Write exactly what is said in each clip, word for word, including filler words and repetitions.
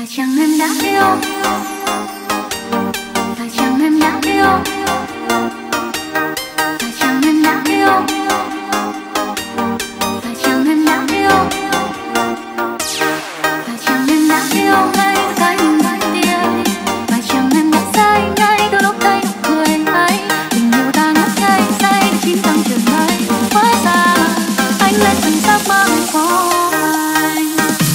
Phải chăng em đã yêu? Phải chăng em đã yêu? Phải chăng em đã yêu? Phải chăng em đã yêu? Phải chăng em đã yêu ngay từ cái nhìn đầu tiên? Phải chăng em đã say ngay từ lúc thấy nụ cười ấy? Tình yêu ta ngất ngây say đến chín tầng trời mây. Hóa ra anh lên từng giấc mơ của anh.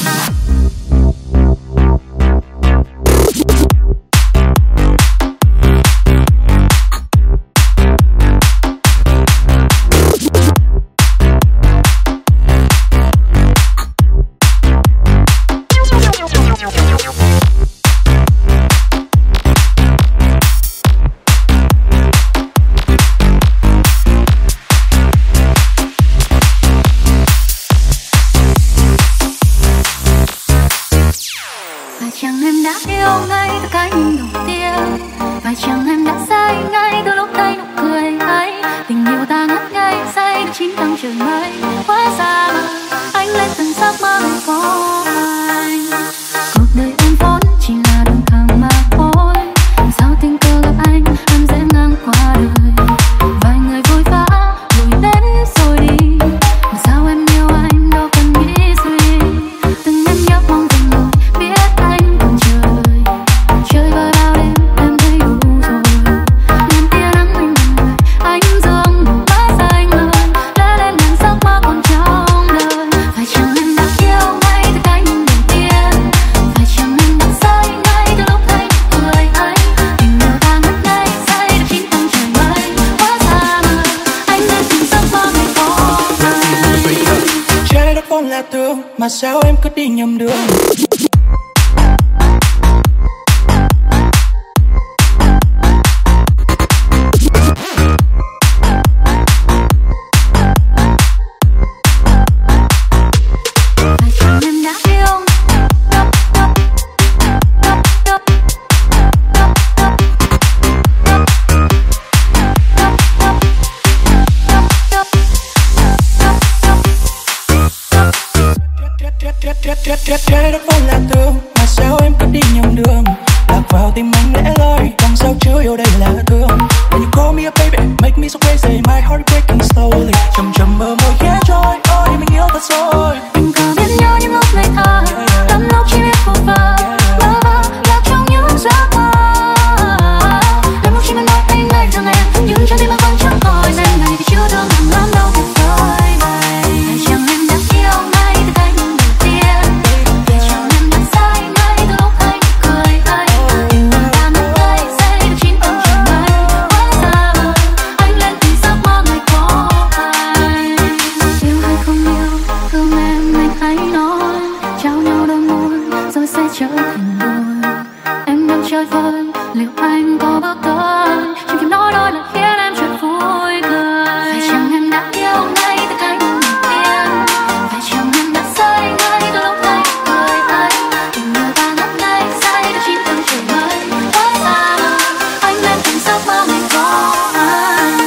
Phải chăng em đã yêu ngay từ cái nhìn đầu tiên? Phải chăng em đã say ngay từ lúc thấy nụ cười ấy? Tình yêu ta ngất ngây say đến chín tầng trời mây. Hóa ra anh lên từng giấc mơ của anh. Cuộc đời em vốn chỉ là đường thẳng mà thôi. Sao tình cờ gặp anh em dễ ngang qua đời. Vài người vội vã rồi đến rồi đi. Mà sao em yêu anh đâu cần nghĩ gì. Từng em nhớ mong từng lời biết anh còn chờ. Chơi vơi bao đêm em thấy đủ rồi. Ngàn tia nắng mình người anh dương một mãi xanh ngời. Lẽ lên ngàn giấc mơ còn trong đời. Phải chăng em đã yêu ngay từ cái nhìn đầu tiên? Phải chăng em đã say ngay từ lúc thấy nụ cười ấy? Tình yêu ta ngất ngây say đến chín tầng trời mây. Hóa ra anh lên từng giấc mơ ngày có anh. Trái đất vốn là thương mà sao em cứ đi nhầm đường. Phải chăng em đã yêu? Trái đất vốn là thương mà sao em cứ đi nhầm đường. Lạc vào tim anh lẽ loi đằng sau chứa yêu đây là thương. When you call me a baby, make me so crazy, my heart breaking slowly. Chầm chầm mơ môi ghé trôi, ôi mình yêu thật rồi. Tình cờ biết nhau những lúc ngày thơ, lắm lúc chỉ biết phù vờ, bơ vơ lạc trong những giấc mơ. Lắm lúc chỉ muốn nói anh ngay rằng em, nhưng trái tim em vẫn chẳng hỏi. Đêm này thì chưa thương hàng lắm đâu tuyệt vời. Phải chăng em đã yêu ngay từ cái nhìn đầu tiên? Phải chăng em đã say ngay từ lúc thấy nụ cười ấy? Tình yêu ta ngất ngây say đến chín tầng trời mây. Hóa ra anh lên từng giấc mơ ngày có anh. Yêu hay không yêu, thương em anh hãy nói. Trao nhau đôi môi rồi sẽ trở thành đôi. Em đang chơi vơi, liệu anh có bước tới? Chẳng kịp nói đôi lời khiến em chợt vui cười. Phải chăng em đã yêu ngay từ cái nhìn đầu tiên? Phải chăng em đã say ngay từ lúc thấy nụ cười ấy? Tình yêu ta ngất ngây say đến chín tầng trời mây. Hóa ra anh lên từng giấc mơ ngày có anh.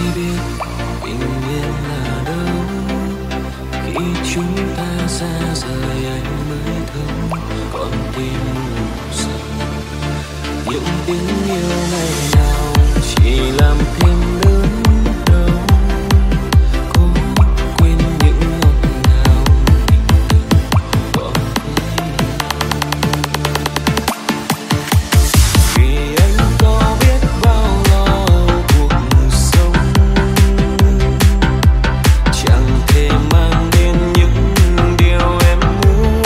biết bình yên là đâu, khi chúng ta xa rời anh mới thấu con tim ngủ say. Những tiếng yêu ngày nào chỉ làm thêm đớn đau, cố quên những ngọt ngào mình từng có với nhau. Vì anh có biết bao lo cuộc sống, chẳng thể mang đến những điều em muốn.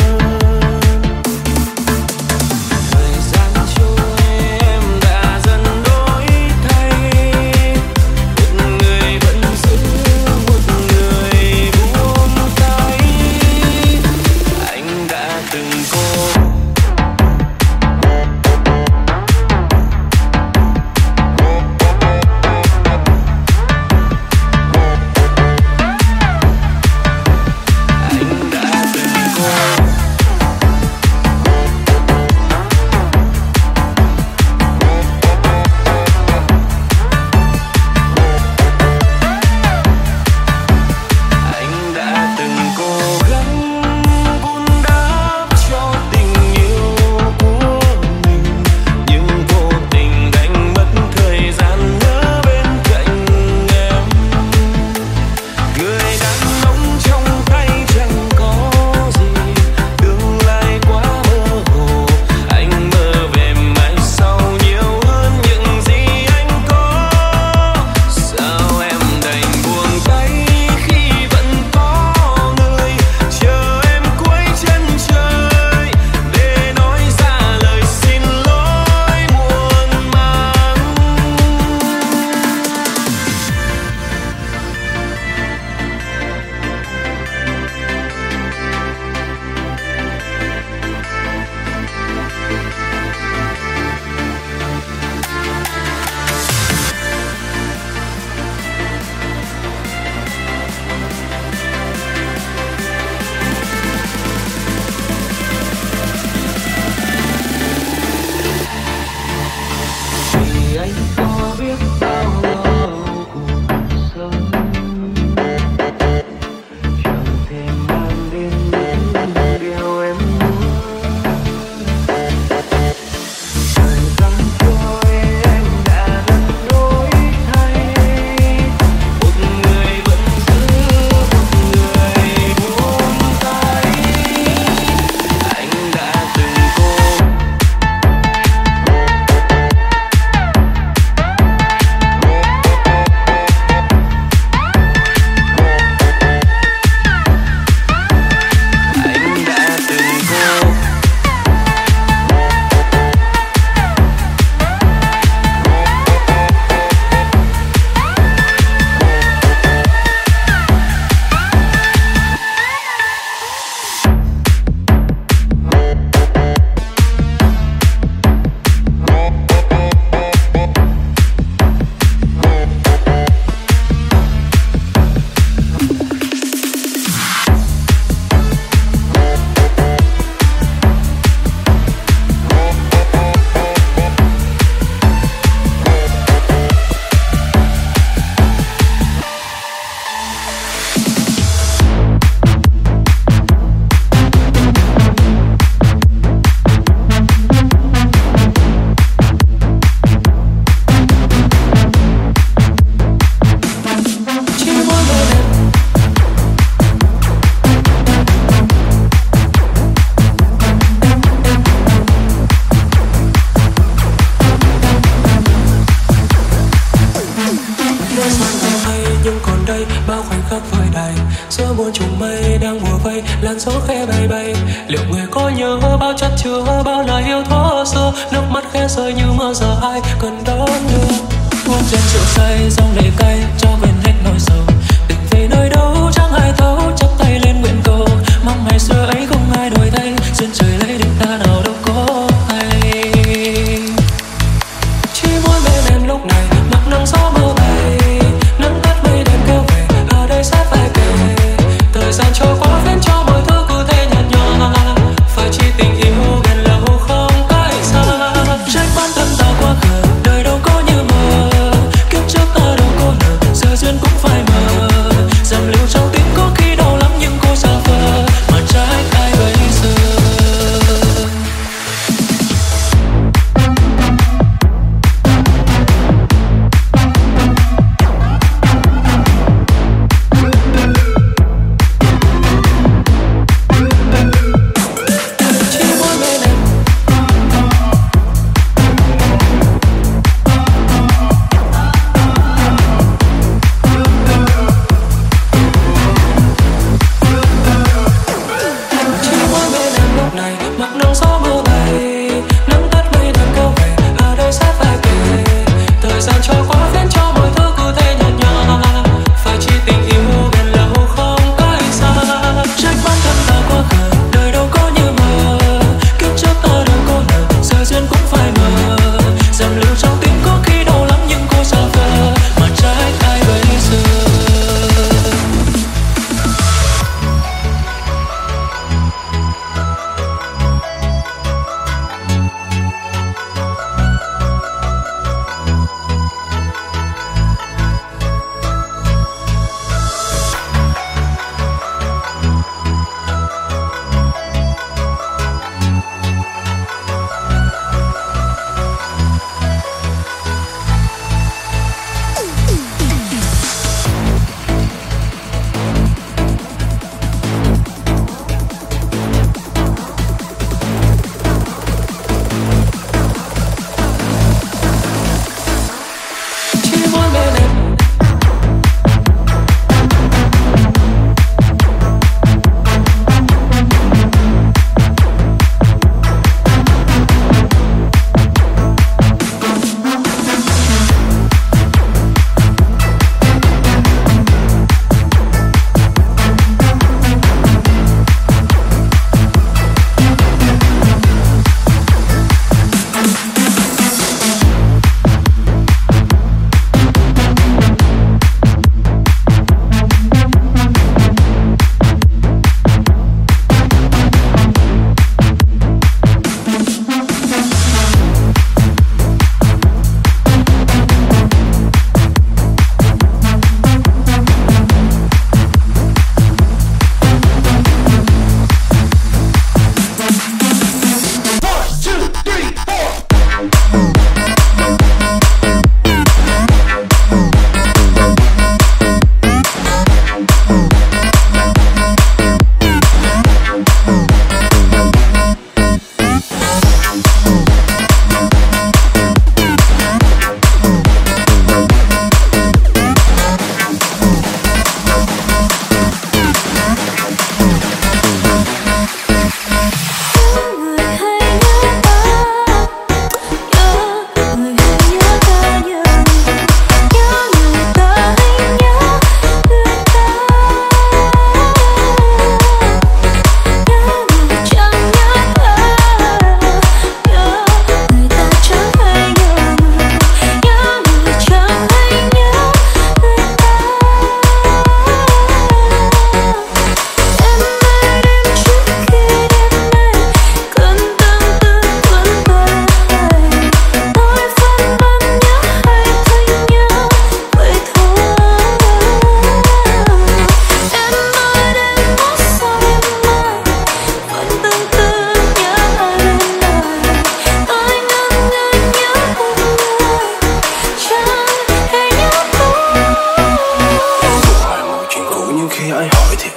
Thời gian trôi em đã dần đổi thay, một người vẫn giữ, một người buông tay. Anh đã từng cố anh đã từng cố anh đã từng cố gắng vun đắp cho tình yêu của mình, nhưng vô tình đánh mất thời gian ở bên cạnh em. Người đàn ông trong tay chẳng có gì, tương lai quá mơ hồ. Anh mơ về mai sau nhiều hơn những gì anh có. Sao em đành buông tay khi vẫn có người chờ em cuối chân trời, để nói ra lời xin lỗi muộn màng. Vì anh có biết bao lo cuộc sống, chẳng thể mang đến những điều em muốn. Thời gian trôi em đã dần đổi thay, một người vẫn giữ, một người buông tay. Anh đã từng cố anh đã từng cố chỉ muốn bên em. Nơi xa không hay nhưng còn đây bao khoảnh khắc vơi đầy, giữa muôn trùng mây đang mùa vây, làn gió khẽ bay bay. Liệu người có nhớ bao chất chứa bao lời yêu thuở xưa, nước mắt khẽ rơi như mưa giờ ai cần đón đưa. Uống trên rượu say dòng lệ cay cho quên hết nỗi sầu, tình về nơi đâu chẳng ai thấu, chắp tay lên nguyện cầu mong ngày xưa ấy không ai đổi thay, duyên trời lấy định ta nào đâu có hay. Chỉ muốn bên em lúc này mặc nắng gió mưa bay, nắng tắt mây đêm kêu về ở đây sát vai kề. Thời gian trôi qua khiến cho mọi thứ cứ thế nhạt nhòa, phải chi tình yêu bền lâu không cách xa. Trách bản thân ta quá khờ, đời đâu có như mơ, kiếp trước ta đâu có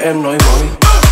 em nói mới.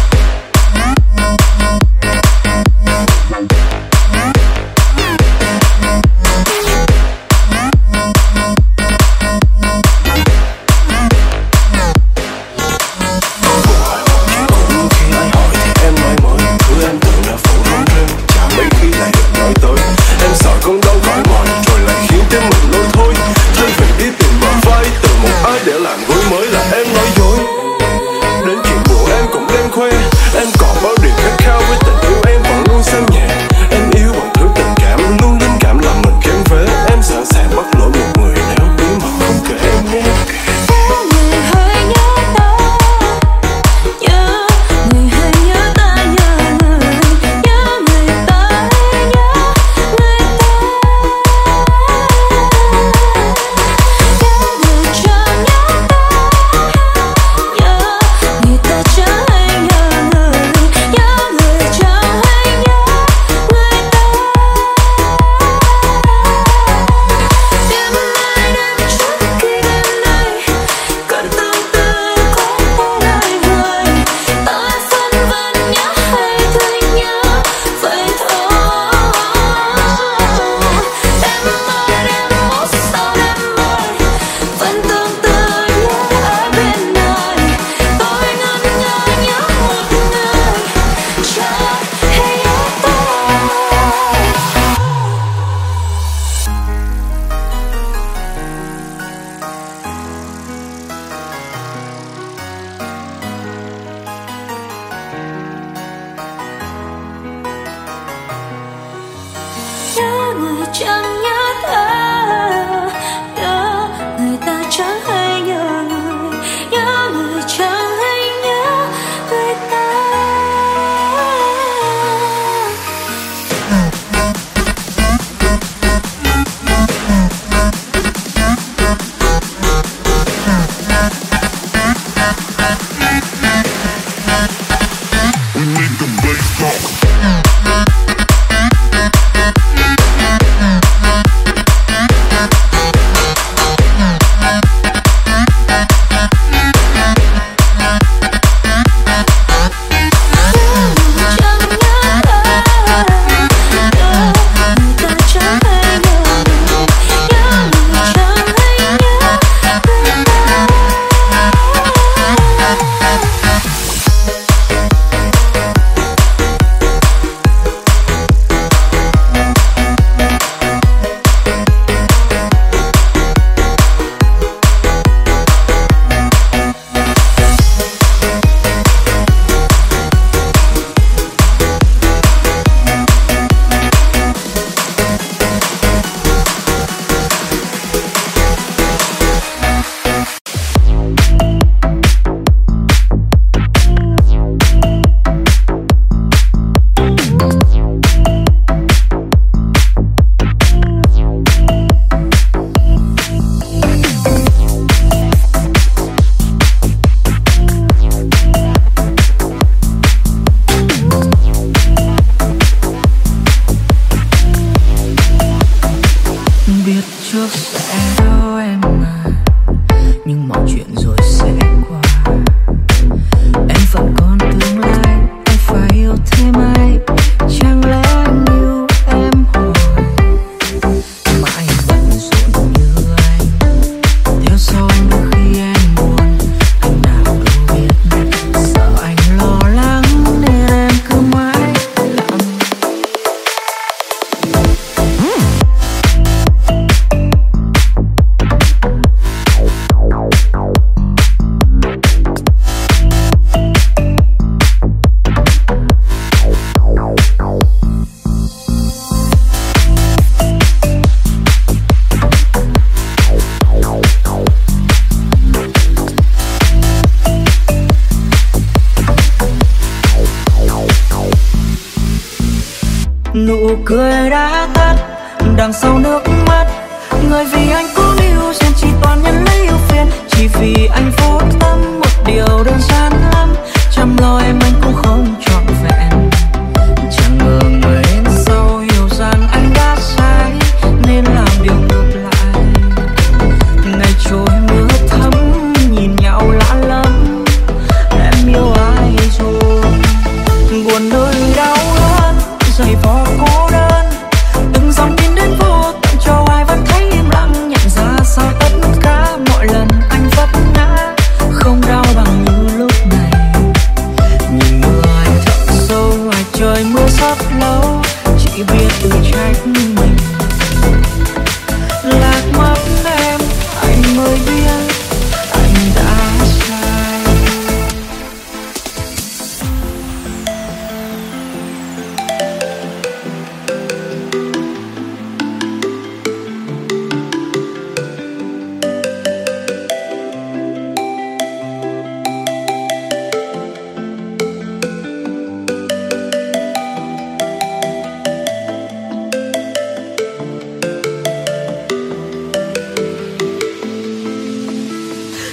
Nụ cười đã tắt đằng sau nước mắt, người vì anh cố níu xem chỉ toàn nhân lấy yêu phiền. Chỉ vì anh vô tâm một điều đơn giản lắm, chăm lo em anh cũng không trọn vẹn. Chẳng ngờ người đến sau hiểu rằng anh đã sai nên làm điều ngược lại. Ngày trôi mưa thấm nhìn nhau lạ lắm, em yêu anh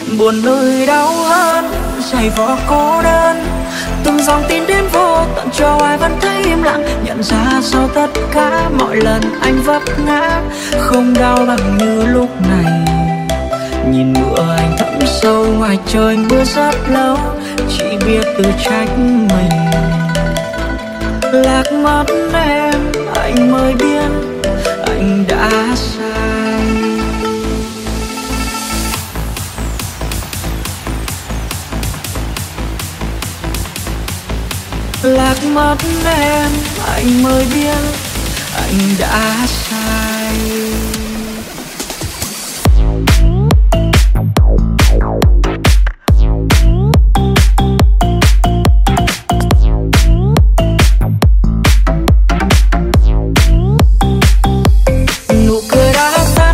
buồn nơi đau hơn giày vò cô đơn. Từng dòng tin đến vô tận cho ai vẫn thấy im lặng, nhận ra sau tất cả mọi lần anh vấp ngã không đau bằng như lúc này. Nhìn mưa anh thấm sâu ngoài trời mưa rất lâu, chỉ biết tự trách mình. Lạc mất em anh mới biết anh đã sai. Lạc mất em anh mới biết anh đã sai. Nụ cười đã tắt,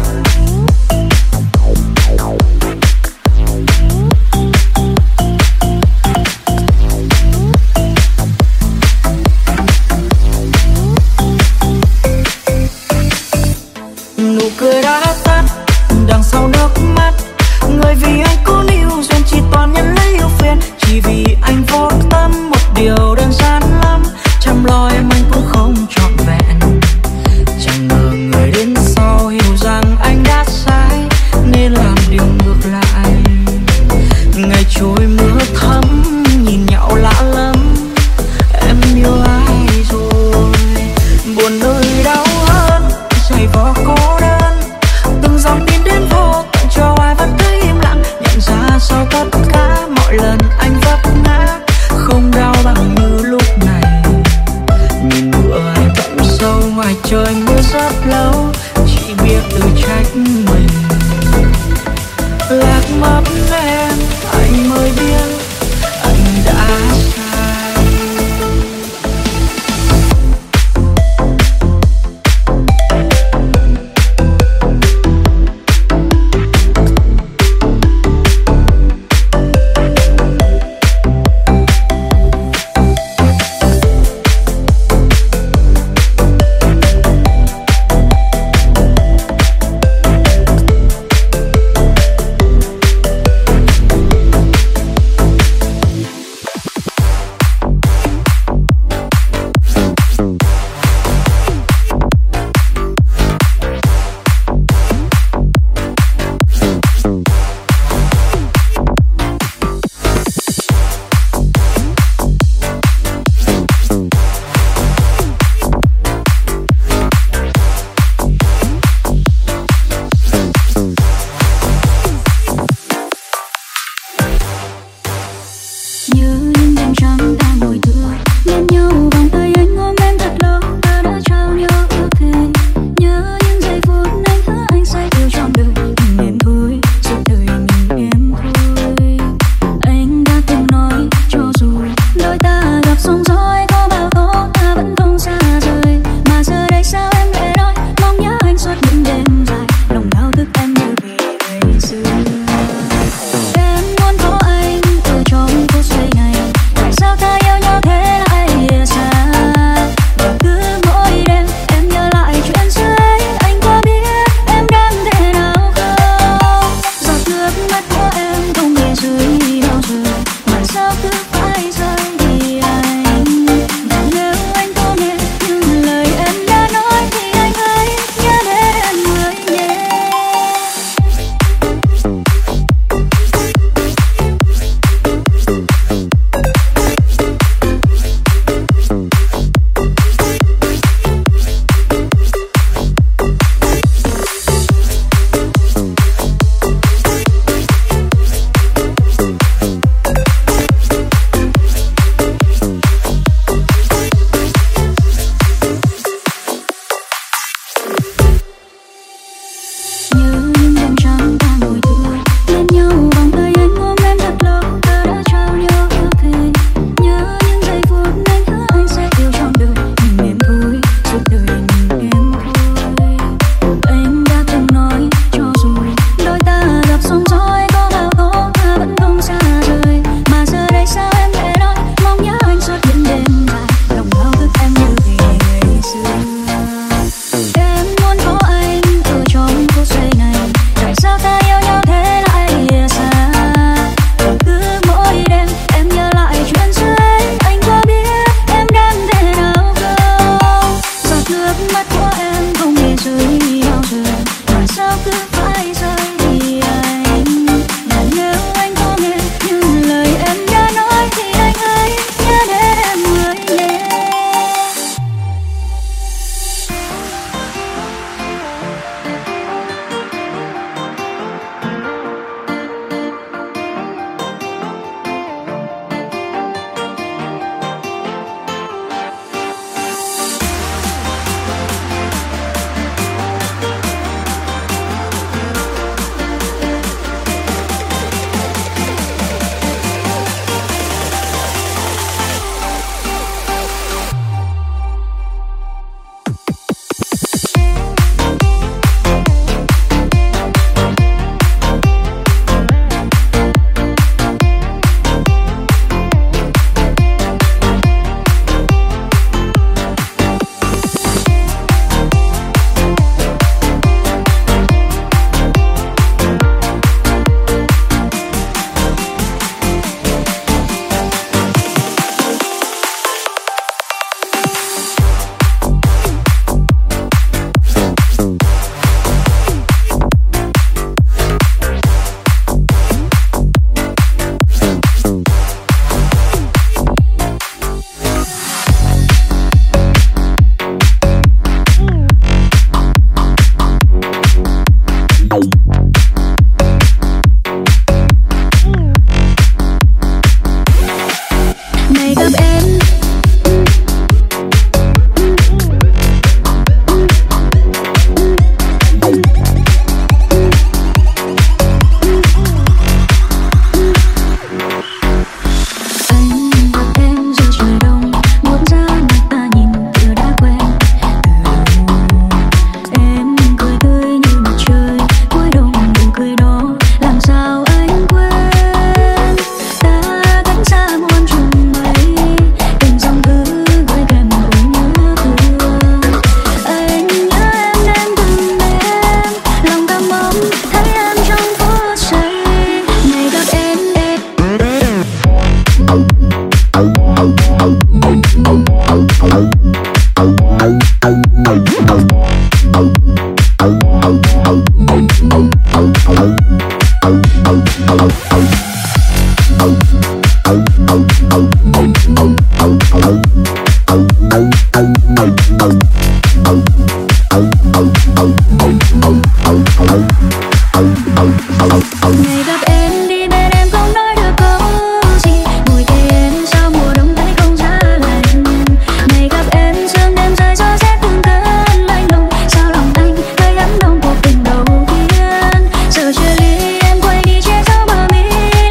nụ cười đã tắt đằng sau nước mắt. Người vì anh cố níu duyên chỉ toàn nhận lấy yêu phiền, chỉ vì anh vô tâm một điều đơn giản lắm. Chăm lo em anh cũng không trọn vẹn, chẳng ngờ người đến sau hiểu rằng anh đã sai nên làm điều ngược lại. Ngày trôi mưa thấm nhìn nhau lạ lắm, em yêu ai rồi. Buồn nơi đau hơn giày vò cô đơn, từng dòng tin đến vô tận cho ai vẫn thấy im lặng, nhận ra sau tất cả mọi lần anh vấp ngã không đau bằng như lúc này. Nhìn mưa anh thấm sâu ngoài trời mưa rất lâu, chỉ biết tự trách mình. Lạc mất em anh mới biết Ngày gặp em đi bên em không nói được câu gì, ngồi kề em sau mùa đông thấy không giá lạnh. Ngày gặp em sương đêm rơi gió rét từng cơn lạnh lùng, sao lòng anh hơi ấm nồng cuộc tình đầu tiên. Giờ chia ly em quay đi che giấu bờ mi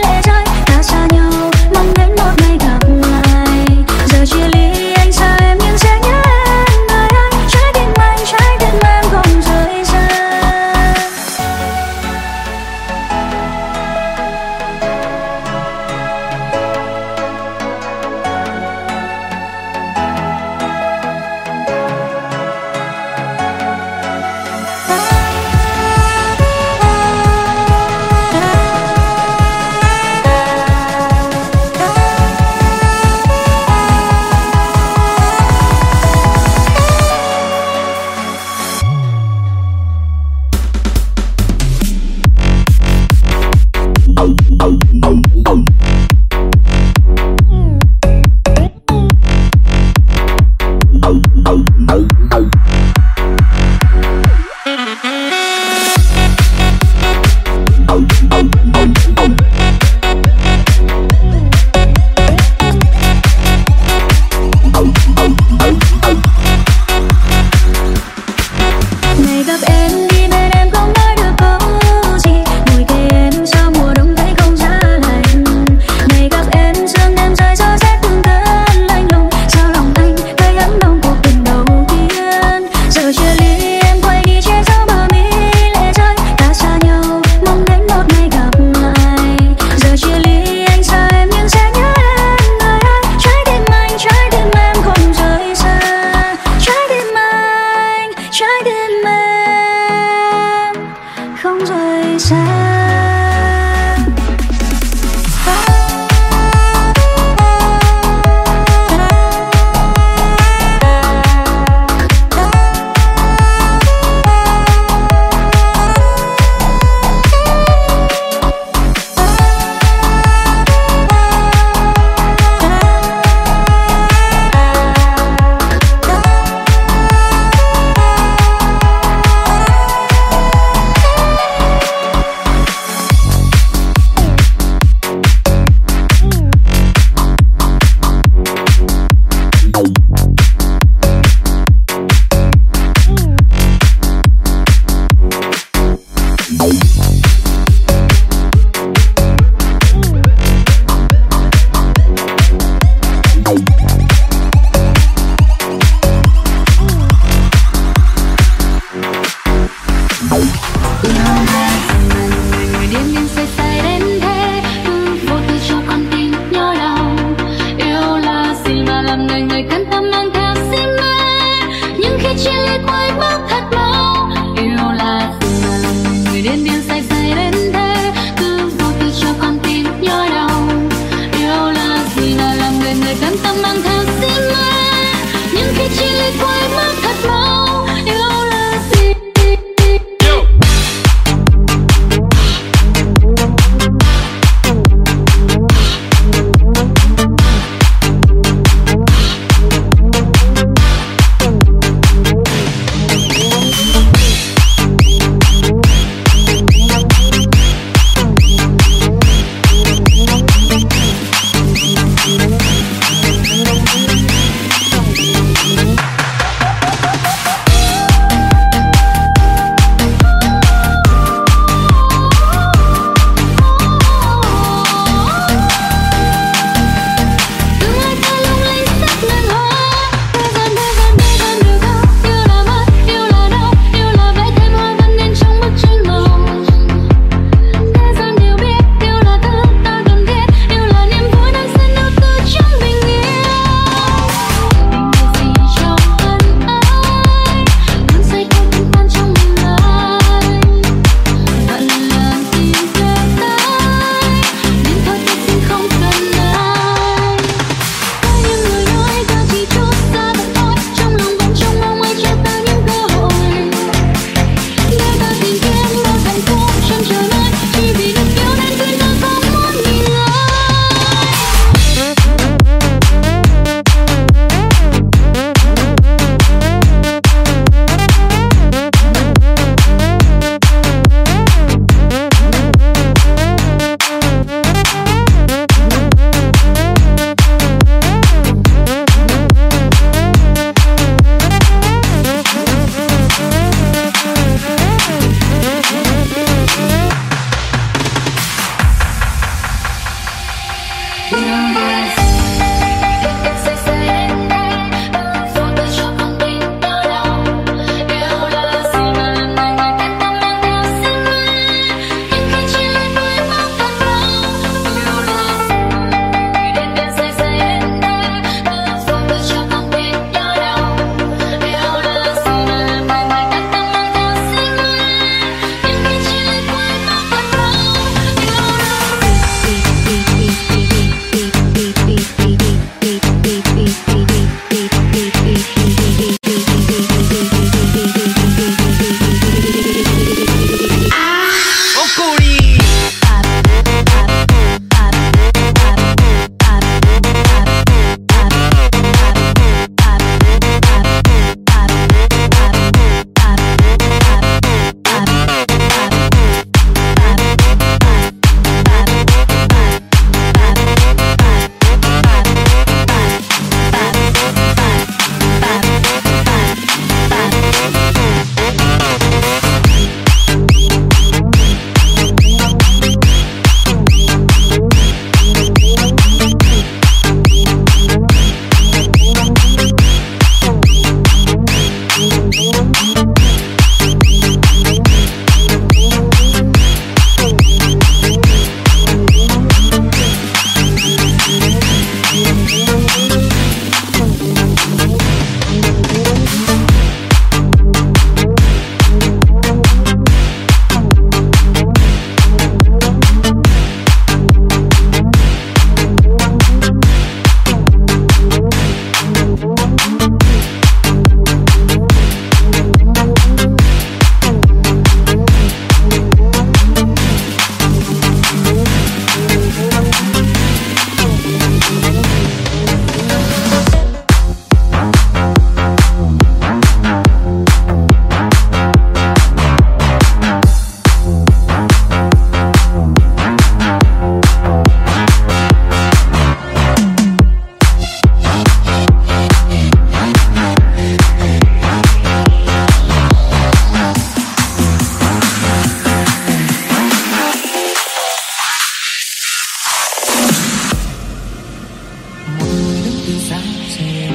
sáng sẽ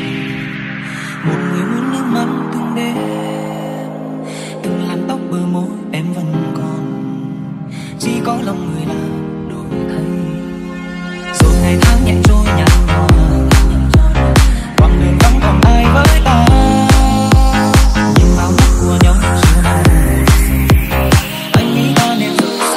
một người muốn nước mắt từng đêm, từng làn tóc bờ môi em vẫn còn, chỉ có lòng người là đổi thay. Rồi ngày tháng nhẹ trôi nhạt nhòa, quãng đường vắng còn ai với ta, nhìn vào mắt của nhau chiều nào anh nghĩ ta nên rời xa.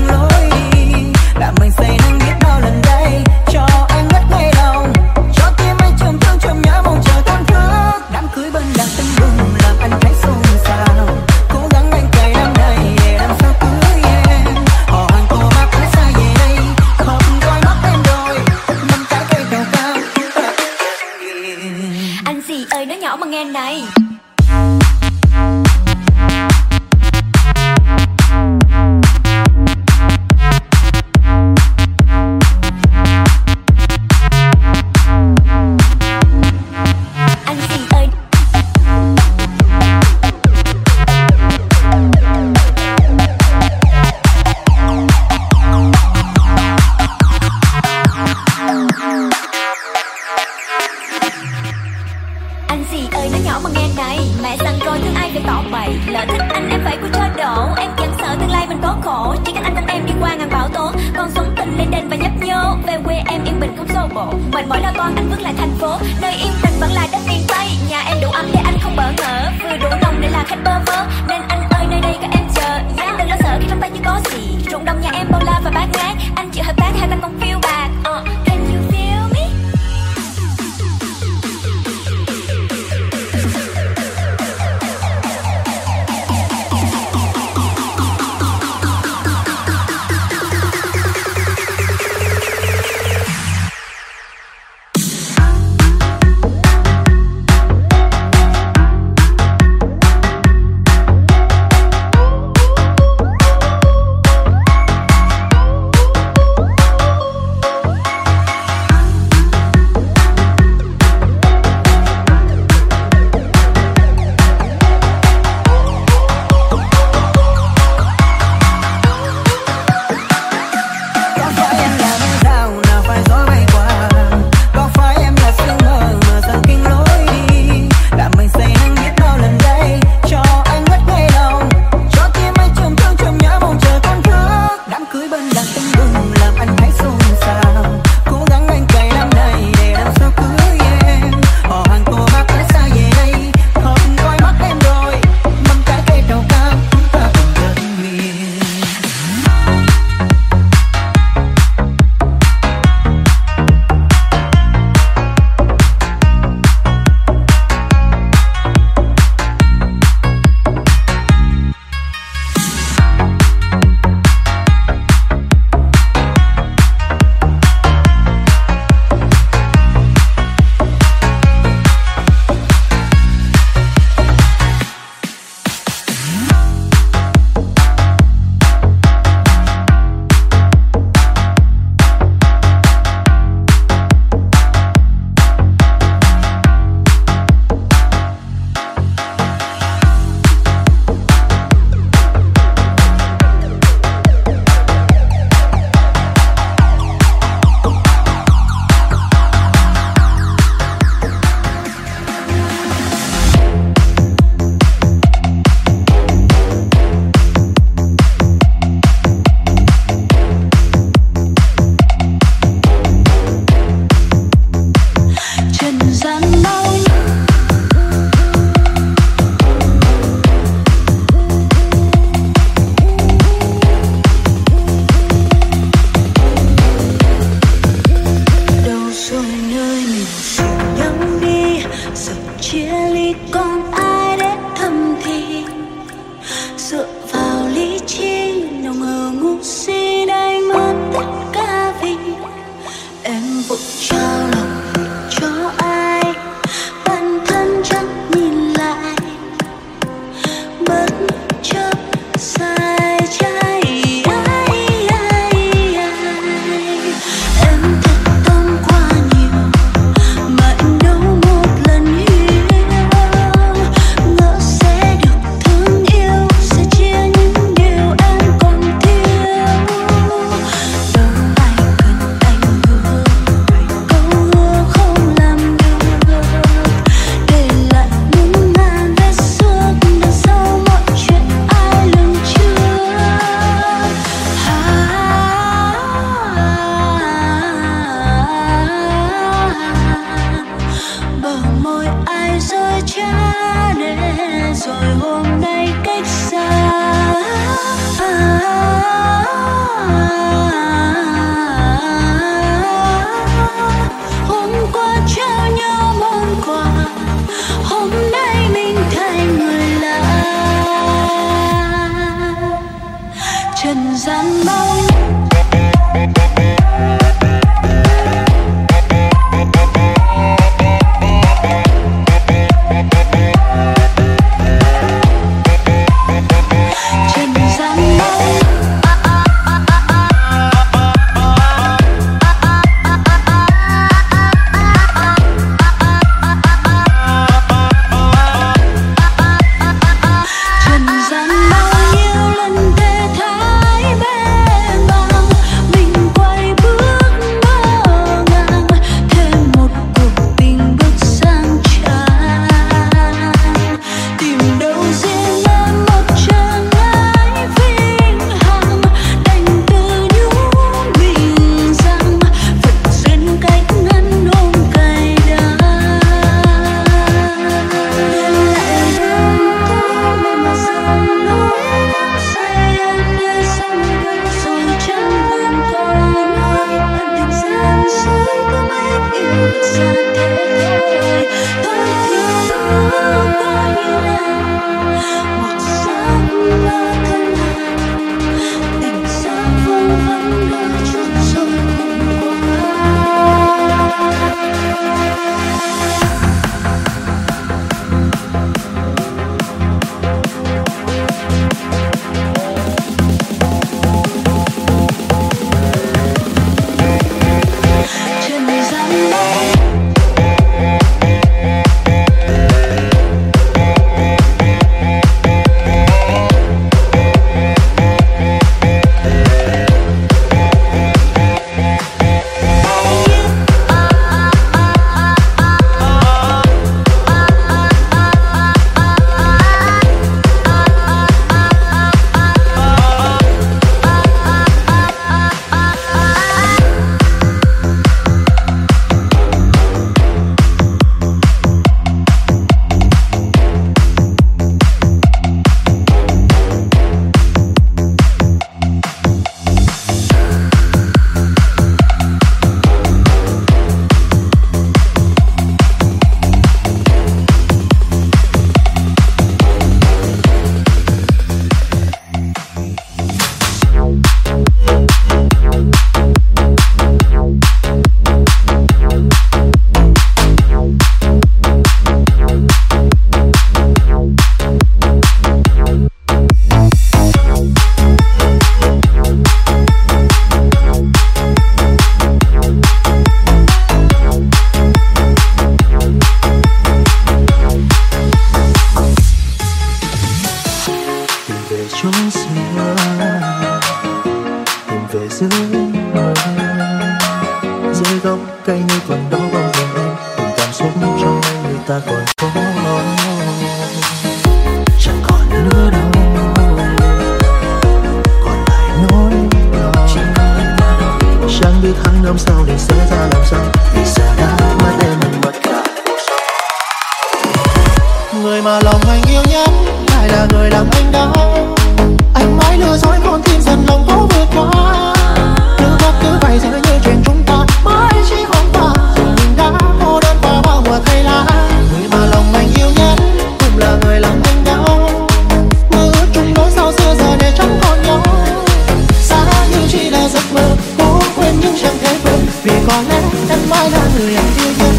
Cho em ngất ngây lòng, cho tim nhỏ mà nghe này. Mệt mỏi lo toan anh bước lại thành phố, nơi yên bình vẫn là đất miền Tây. Nhà em đủ ấm để anh không bỡ ngỡ, vừa đủ nồng để là khách bơ vơ. Nên anh ơi nơi đây có em chờ, nhớ anh đừng lo sợ khi trong tay chưa có gì. Ruộng đồng nhà em bao la và bát ngát, anh chịu hợp tác hai ta còn phiêu bạc. uh, Can you feel me? đây như còn đâu bao giờ em, từng cảm xúc trong anh người ta còn có, chẳng còn nữa đâu, còn lại nỗi lo. Chẳng biết tháng năm sau này sẽ ra làm sao, vì giờ đã mất em mình mất cả cuộc sống. Người mà lòng anh yêu nhất lại là người làm anh đau. Anh mãi lừa dối con tim dần lòng cố vượt qua. Cứ bắt cứ vậy giờ như chuyện chúng ta mãi chỉ không qua. Rồi mình đã cô đơn qua bao mùa thay lá. Người mà lòng anh yêu nhất cũng là người làm anh đau. Mơ ước chung nỗi sao xưa giờ để chẳng còn nhau. Xa như chỉ là giấc mơ, cố quên nhưng chẳng thể quên. Vì có lẽ em mãi là người anh yêu nhất.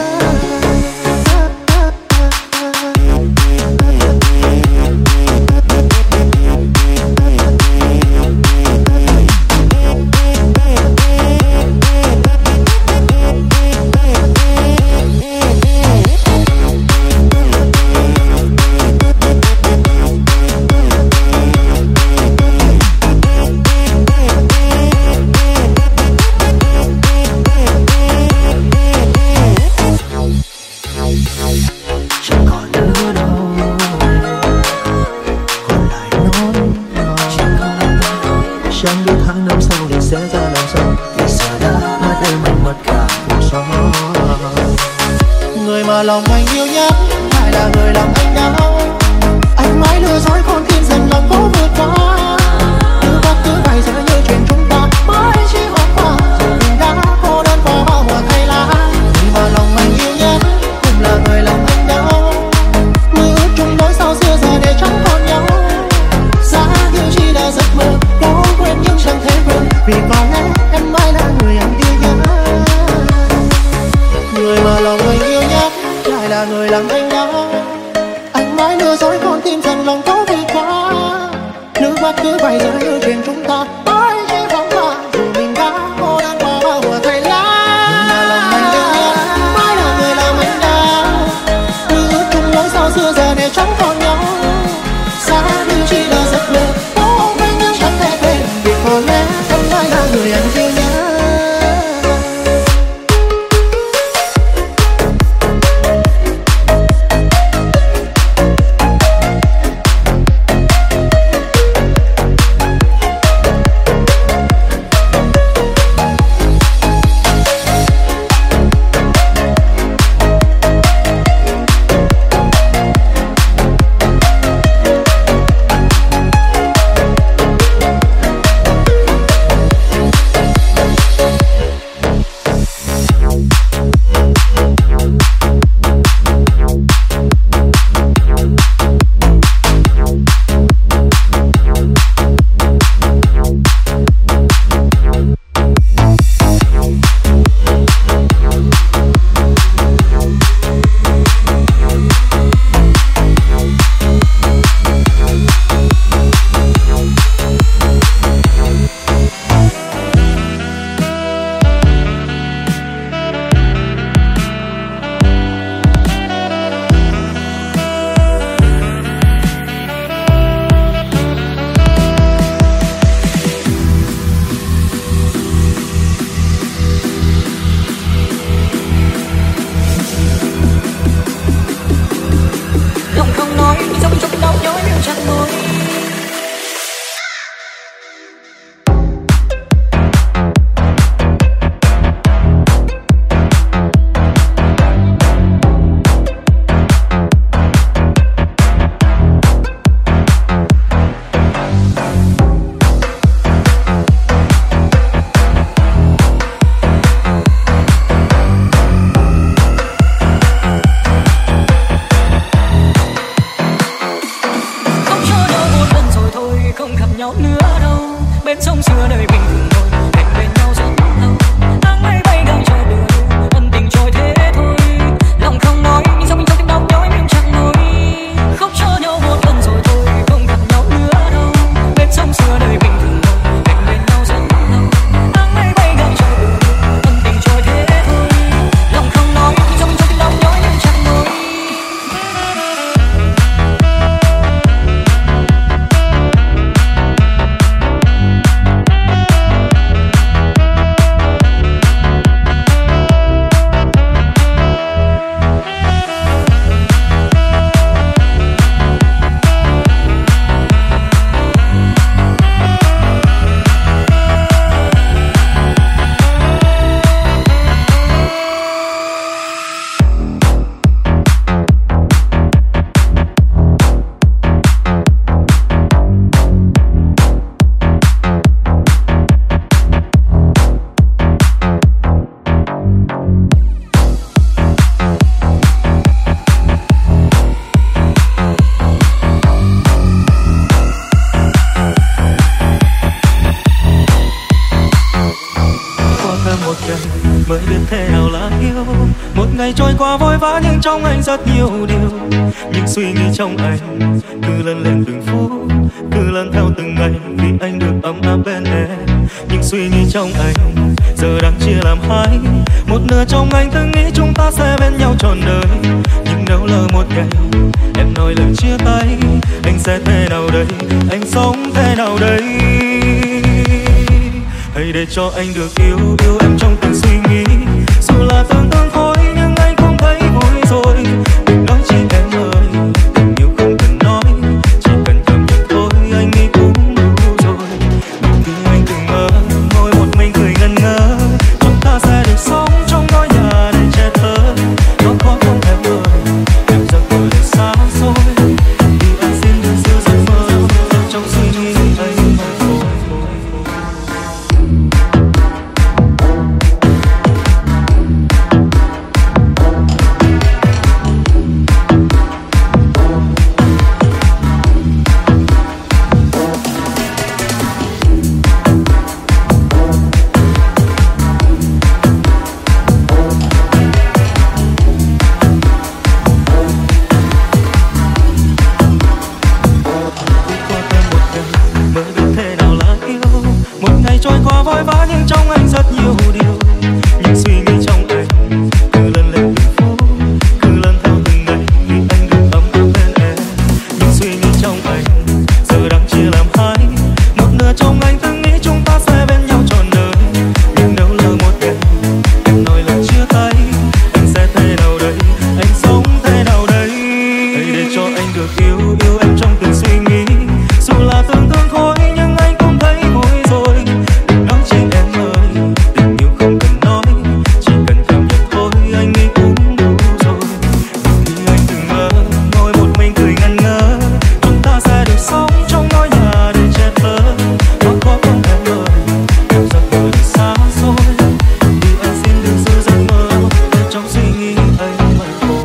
Lòng anh yêu nhất lại là người làm anh đau. Anh mãi lừa dối con tim dần lòng cố vượt qua. Cứ bắt cứ vậy giờ như chuyện chúng ta mãi chỉ hôm qua. Rồi mình đã cô đơn qua bao mùa thay lá. Người mà lòng anh yêu nhất cũng là người làm anh đau. Mơ ước chung nỗi sao xưa giờ để chẳng còn nhau. Giá như chỉ là giấc mơ, cố quên nhưng chẳng thể quên. Vì có lẽ em mãi là người anh yêu nhất. Người mà lòng anh yêu nhất lại là người làm anh đau. Anh mãi lừa dối con tim rằng lòng có vượt qua. Nước mắt cứ vậy giờ như chuyện chúng ta mãi chỉ vòng qua. Dù mình đã cô đơn qua bao mùa thay lá. Người mà lòng anh yêu nhất mãi là người làm anh đau. Mơ ước chung nỗi sao xưa giờ này chẳng còn nhau. Xa như chỉ là giấc mơ, cố quên nhưng chẳng thể quên. Vì có lẽ em mãi là người anh yêu nhất. mới biết thế nào là yêu. Một ngày trôi qua vội vã nhưng trong anh rất nhiều điều. Những suy nghĩ trong anh cứ lớn lên từng phút, cứ lớn theo từng ngày vì anh được ấm áp bên em. Những suy nghĩ trong anh giờ đang chia làm hai. Một nửa trong anh từng nghĩ chúng ta sẽ bên nhau trọn đời. Nhưng nếu lỡ một ngày em nói lời chia tay, anh sẽ thế nào đây, anh sống thế nào đây? Hãy để cho anh được yêu, yêu em trong từng suy nghĩ. Dù là tưởng tượng thôi nhưng anh cũng thấy vui rồi. Đừng nói chi em ơi, tình yêu không cần nói, chỉ cần cảm nhận thôi anh nghĩ cũng đủ rồi. Đừng tin anh từng mơ, ngồi một mình cười ngẩn ngơ. Chúng ta sẽ được sống trong ngôi nhà đầy trẻ thơ. Nó khó không em ơi, em giấc mơ đầy xa xôi. Vì anh xin được giữ giấc mơ trong suy nghĩ anh mà thôi. Trôi qua vội vã nhưng trong anh rất nhiều điều. Những suy nghĩ trong anh cứ lớn lên từng phút, cứ lớn theo từng ngày vì anh được ấm áp bên em. Những suy nghĩ trong anh giờ đang chia làm hai. Một nửa trong anh từng nghĩ chúng ta sẽ bên nhau trọn đời. Nhưng nếu lỡ một ngày em nói lời chia tay, anh sẽ thế nào đây, anh sống thế nào đây? Hãy để cho anh được yêu, yêu em trong từng suy nghĩ. Dù là tưởng tượng thôi nhưng anh cũng thấy vui rồi. Nói chi em ơi, tình yêu không cần nói, chỉ cần cảm nhận thôi anh nghĩ cũng đủ rồi. Vì anh từng mơ, ngồi một mình cười ngẩn ngơ. Chúng ta sẽ được sống trong ngôi nhà đầy trẻ thơ. Nó khó không em ơi, em giấc mơ đầy xa xôi. Vì anh xin được giữ giấc mơ trong suy nghĩ anh mà thôi.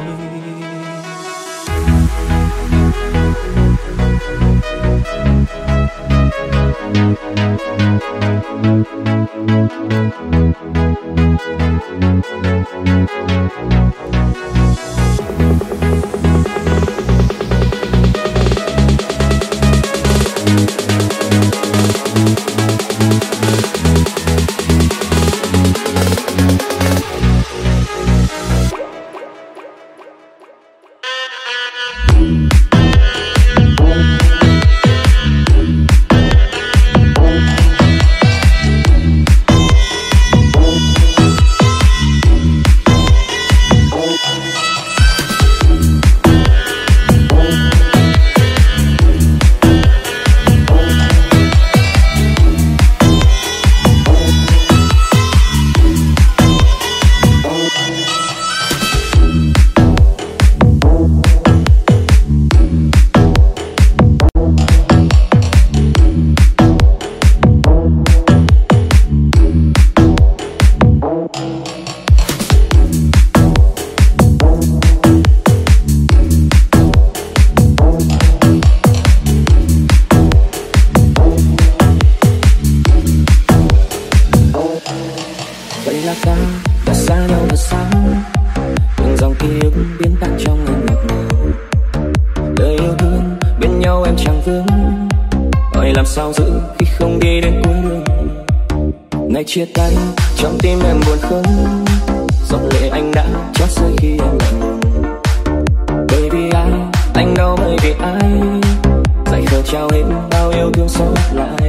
Sao giữ khi không đi đến cuối đường. Ngày chia tay trong tim em buồn không, giọt lệ anh đã chót rơi khi em lạnh. Bởi vì ai, anh đâu bởi vì ai, dạy khờ trao hết bao yêu thương sót lại.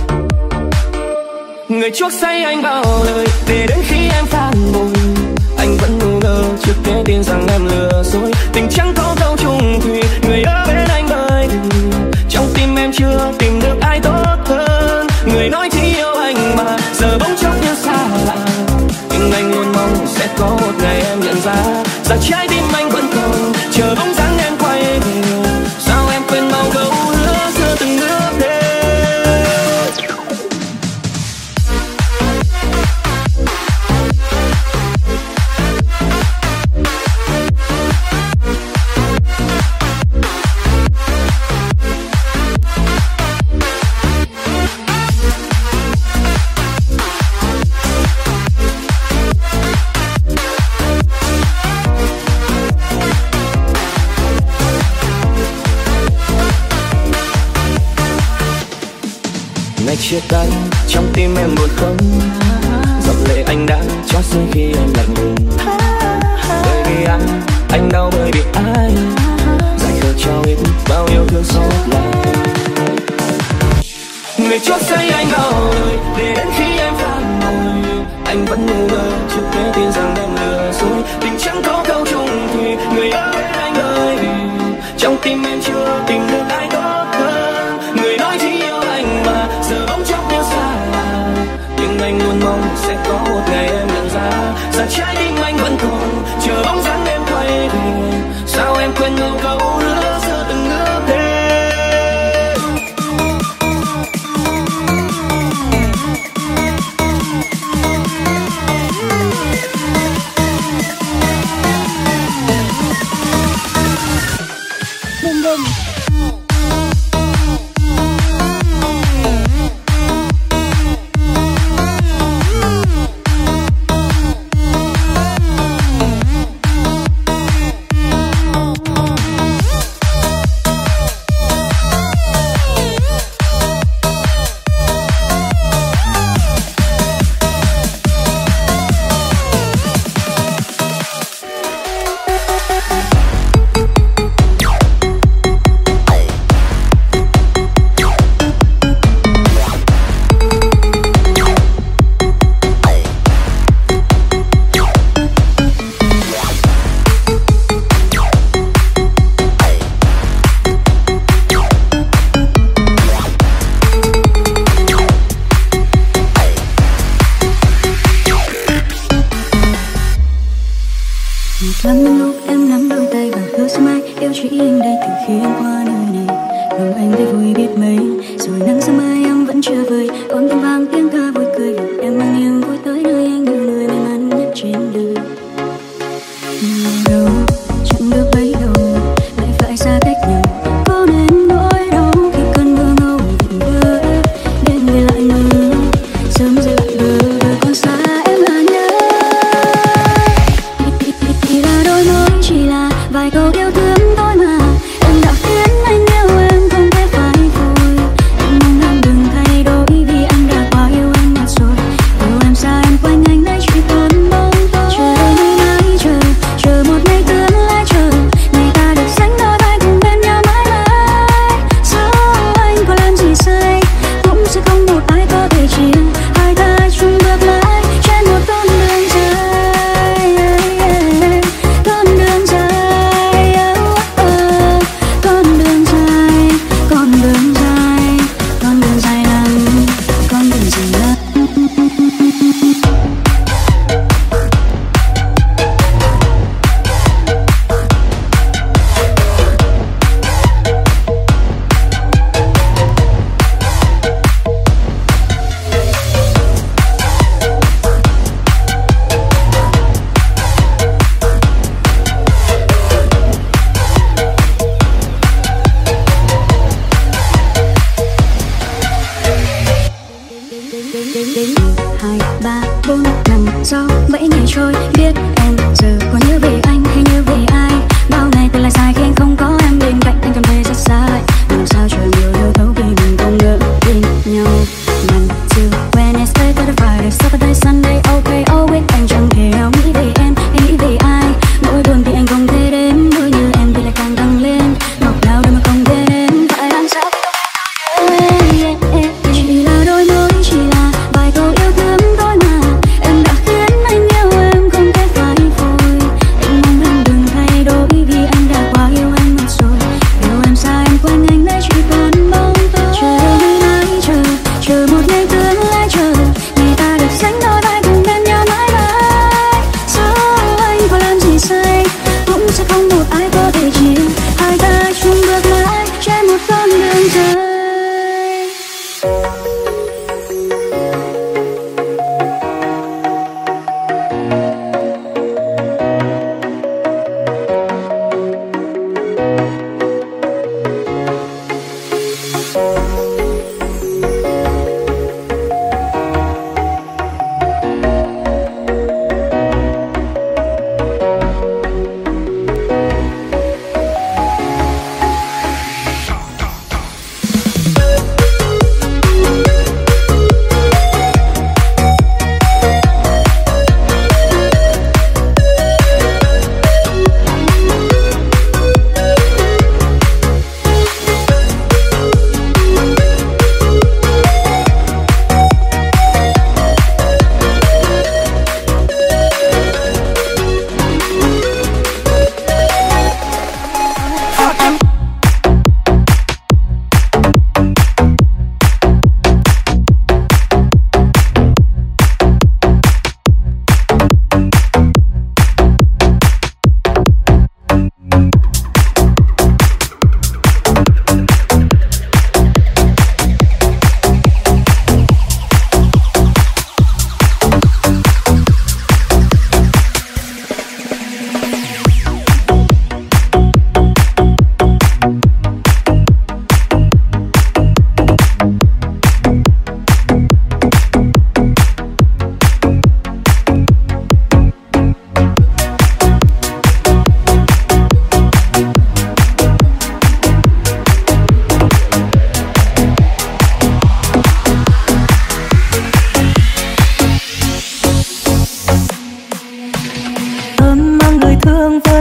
Người chuốc say anh bao lời để đến khi em phản bội, anh vẫn ngu ngơ trước cái tin rằng em lừa dối. Tình chẳng có câu chung thủy, người ở bên anh bởi vì trong tim em chưa tìm được ai tốt hơn. Người nói chỉ yêu anh mà giờ bỗng chốc như xa lạ. Nhưng anh luôn mong sẽ có một ngày em nhận ra rằng trái tim anh vẫn còn chờ bóng dáng em quay về. Sao em quên mau câu hứa xưa từng bước đêm. chia tay, trong tim em buồn không. Giọt lệ anh đã chót rơi khi em lạnh lùng. Bởi vì anh, anh đau bởi vì ai dành khờ cho biết bao yêu thương sót lại. Người chót say anh vào đời để đến khi em phản hồi, anh vẫn ngu ngơ chưa thể tin rằng em lừa dối. Tình chẳng có câu chung thủy, người ơi anh ơi, trong tim em chưa tìm được ai tốt hơn. Người nói chỉ yêu anh mà giờ bỗng chốc yêu xa, nhưng anh luôn mong sẽ có một ngày em nhận ra rằng trái tim anh vẫn còn chờ bóng dáng em quay về. Sao em quên ngâu câu nữa giờ từng ước thề. Boom boom. Lắm những lúc em nắm đôi tay và hứa sẽ mãi yêu chỉ anh đây từ khi em qua nơi này. Lòng anh thấy vui biết mấy, rồi nắng sớm mai em vẫn chưa vơi. Con tim vang tiếng thơ vui cười, em mang niềm vui tới nơi anh như người may mắn nhất trên đời. Nhưng đâu chẳng được bấy lâu, lại phải xa cách nhau. Có nên nỗi đau khi cơn mưa ngâu vụn vỡ, đêm về lại mơ, sớm giờ lại bờ đời còn xa em là nhớ. Thì là đôi môi chỉ là vài câu yêu thương thôi mà, em đã khiến anh yêu em không thể phai phôi. Em mong em đừng thay đổi vì anh đã quá yêu em mất rồi. Yêu em xa em quanh anh đây chỉ còn bóng tối. Chờ ngày mai chờ, chờ một ngày tương lai chờ, ngày ta được sánh đôi vai cùng bên nhau mãi mãi. Dẫu anh có làm gì sai, cũng sẽ không một ai có thể chia hai ta chung bước lại trên một con đường dài. Con đường dài.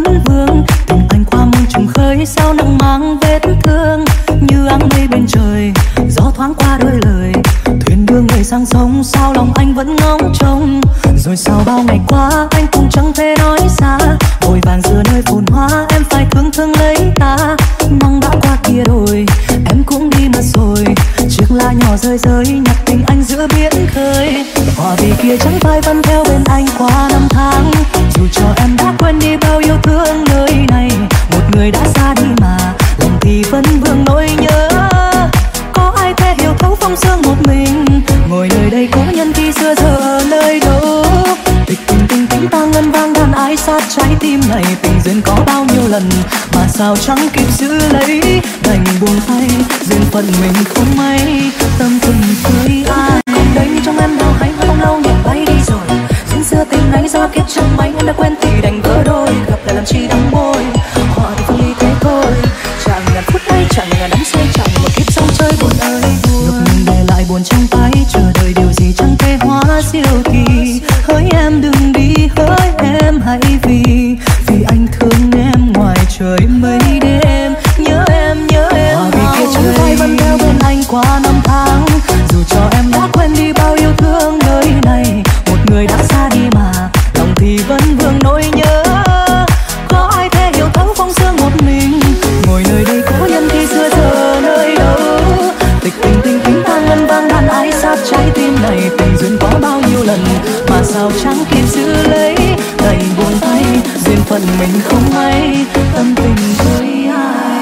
vấn vương. Tình anh qua muôn trùng khơi sao nặng mang vết thương. Như áng mây bên trời gió thoáng qua đôi lời. Thuyền đưa người sang sông sao lòng anh vẫn ngóng trông. Rồi sau bao ngày qua anh cũng chẳng thể nói xa. Vội vàng giữa nơi phồn hoa em phải thương thương lấy ta. Nắng đã qua kia rồi em cũng đi mất rồi. Chiếc lá nhỏ rơi rơi nhặt tình anh giữa biển khơi. Hoa vì kia chẳng phai vẫn theo bên anh qua năm tháng. Dù cho em đã quên đi bao yêu thương nơi này. Một người đã xa đi mà lòng thì vẫn vương nỗi nhớ. Có ai thể hiểu thấu phong sương một mình. Ngồi nơi đây cố nhân khi xưa giờ ở nơi đâu. Tịch tình tình tiếng ta ngân vang đàn ái sát trái tim này. Tình duyên có bao nhiêu lần mà sao chẳng kịp giữ lấy. Đành buông tay duyên phận mình không may. Tâm tình với ai không đây trong em đâu hay không lâu nhẹ bay đi rồi. Duyên xưa tình ấy do kiếp chẳng may em đã quên thì đành vỡ đôi. Gặp lại làm chi đắng môi họ thì không đi thế thôi. Chẳng ngàn phút ấy chẳng ngàn đắm say chẳng một kiếp sống chơi buồn ơi buồn. Ngập ngừng để lại buồn trong tay chờ đợi điều gì chẳng thể hóa siêu kỳ. Hỡi em đừng đi hỡi em hãy vì vì anh thương em ngoài trời mấy đêm. Nhớ em nhớ em hòa vì kia chẳng phai vẫn theo bên anh qua năm tháng. Dù cho em đã quên đi bao yêu thương nơi này. Một người đã xa đi mà lòng thì vẫn vương nỗi nhớ. Có ai thể hiểu thấu phong sương một mình. Ngồi nơi đây cố nhân khi xưa giờ nơi đâu. Tịch tình tình tiếng ta ngân vang đàn ái sát trái tim này. Tình duyên có bao nhiêu lần mà sao chẳng kịp giữ lấy. Đành buông tay duyên phận mình không may. Tâm tình với ai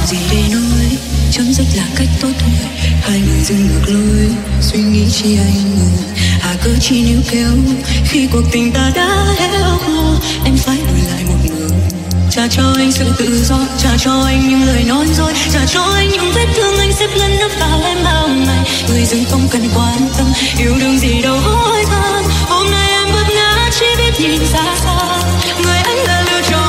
gì để nói, chấm dứt là cách tốt thôi. Hai người dừng ngược lối, suy nghĩ chi anh ngờ. À cơ chi níu kéo, khi cuộc tình ta đã héo khô, em phải đổi lại một người. Trả cho anh sự tự do, trả cho anh những lời nói dối, trả cho anh những vết thương anh xếp lấn ấp vào em bao ngày. Người dưng không cần quan tâm, yêu đương gì đâu hối thăm. Hôm nay em vấp ngã chỉ biết nhìn xa xa, người anh đã lựa chọn.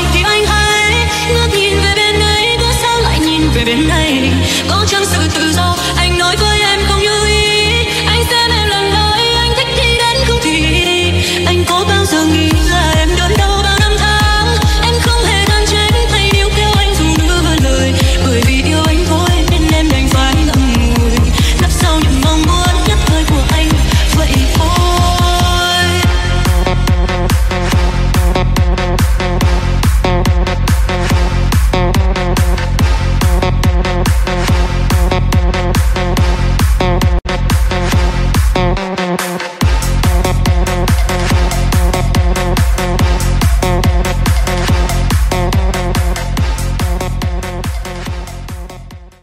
Bên này có chẳng sự tự do.